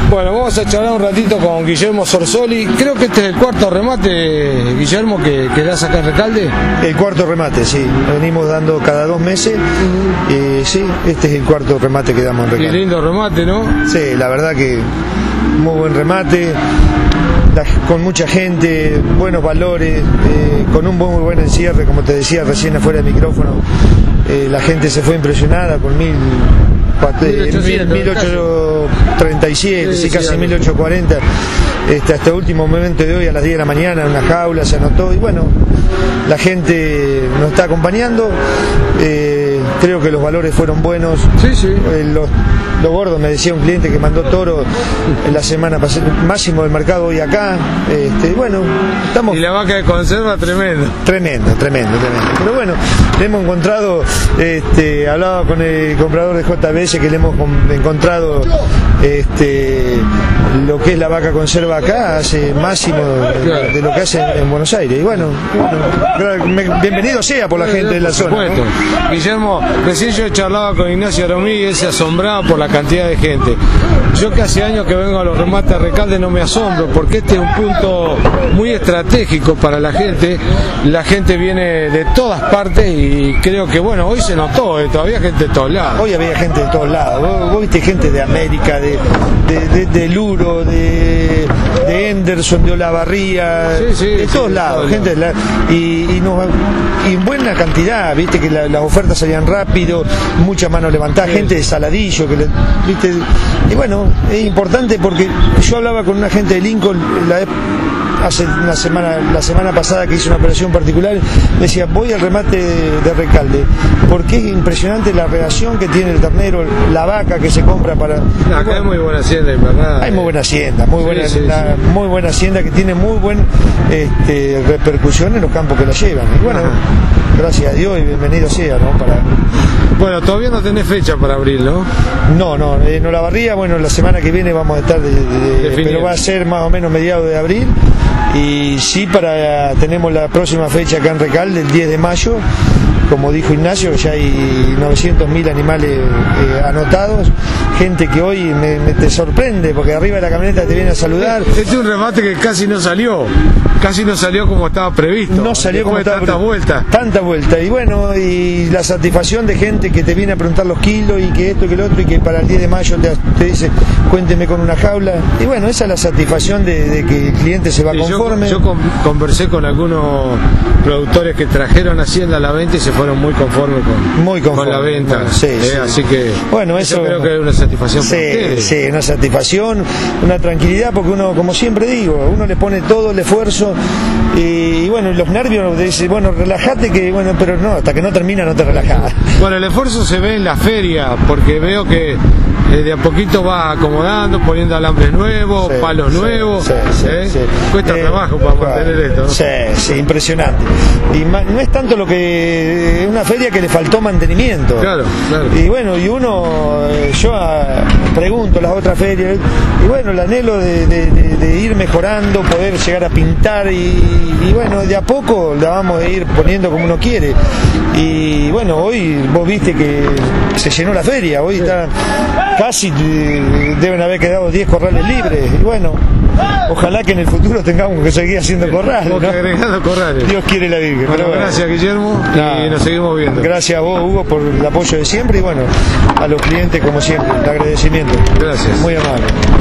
Bueno, vamos a charlar un ratito con Guillermo Sorsoli. Creo que este es el cuarto remate, Guillermo, que das acá en Recalde. El cuarto remate, sí. Venimos dando cada 2 meses. Sí, este es el cuarto remate que damos en Recalde. Qué lindo remate, ¿no? Sí, la verdad que muy buen remate, con mucha gente, buenos valores, con un muy buen encierre, como te decía recién afuera del micrófono. La gente se fue impresionada con 1837, sí, casi 1840, hasta el último momento de hoy a las 10 de la mañana en una jaula se anotó y bueno, la gente nos está acompañando. Creo que los valores fueron buenos. Sí, sí. Los gordos, me decía un cliente que mandó toro en la semana pasada, máximo del mercado hoy acá. Bueno, estamos. Y la vaca de conserva tremendo. Tremendo. Pero bueno, le hemos encontrado, hablaba con el comprador de JBS que le hemos encontrado lo que es la vaca conserva acá, hace máximo de lo que hace en Buenos Aires. Y bueno, bienvenido sea por la gente de la zona, ¿no? Guillermo, recién yo charlaba con Ignacio Aromí y él se asombraba por la cantidad de gente. Yo que hace años que vengo a los remates de Recalde no me asombro, porque este es un punto muy estratégico para la gente. La gente viene de todas partes y creo que bueno, hoy se notó, todavía gente de todos lados. Hoy había gente de todos lados. Vos viste gente de América, de Luro, de Henderson, de Olavarría, de todos lados, gente y buena cantidad, viste que las ofertas salían rápido, mucha mano levantada, gente de Saladillo, viste, y bueno, es importante porque yo hablaba con una gente de Lincoln hace la semana pasada que hice una operación particular, me decía, voy al remate de Recalde, porque es impresionante la relación que tiene el ternero, la vaca que se compra para... Acá hay muy buena hacienda, en verdad. Hay muy buena hacienda, muy buena hacienda que tiene muy buena repercusión en los campos que la llevan. Y bueno, gracias a Dios y bienvenido sea, ¿no? Bueno, todavía no tenés fecha para abril, ¿no? No, en Olavarría, bueno, la semana que viene vamos a estar, pero va a ser más o menos mediados de abril. Y sí, tenemos la próxima fecha acá en Recalde, el 10 de mayo, como dijo Ignacio, ya hay 900.000 animales anotados, gente que hoy te sorprende, porque arriba de la camioneta te viene a saludar. Este es un remate que casi no salió como estaba previsto. No salió como estaba previsto. Tanta vuelta. Y bueno, y la satisfacción de gente que te viene a preguntar los kilos y que esto y que lo otro, y que para el 10 de mayo te dice, cuénteme con una jaula. Y bueno, esa es la satisfacción de que el cliente se va conforme. Yo conversé con algunos productores que trajeron Hacienda a la venta y se fueron muy conformes con la venta. Bueno, sí. Así que bueno, eso creo que es una satisfacción. Sí, una satisfacción, una tranquilidad, porque uno, como siempre digo, uno le pone todo el esfuerzo y bueno, los nervios, dice, bueno, relájate, que bueno, pero no, hasta que no termina no te relajás. Bueno, el esfuerzo se ve en la feria, porque veo que de a poquito va acomodando, poniendo alambres nuevos, palos nuevos. Cuesta trabajo para mantener esto, ¿no? Sí, impresionante. Y no es tanto lo que es una feria que le faltó mantenimiento. Claro. Y bueno, yo pregunto las otras ferias, y bueno, el anhelo de ir mejorando, poder llegar a pintar, y bueno, de a poco la vamos a ir poniendo como uno quiere. Y bueno, hoy vos viste que se llenó la feria, hoy está casi, deben haber quedado 10 corrales libres, y bueno, ojalá que en el futuro tengamos que seguir haciendo corrales, ¿no? Agregando corrales. Dios quiere la Virgen. Bueno, gracias Guillermo, y nos seguimos viendo. Gracias a vos, Hugo, por el apoyo de siempre, y bueno, a los clientes como siempre, el agradecimiento. Gracias. Muy amable.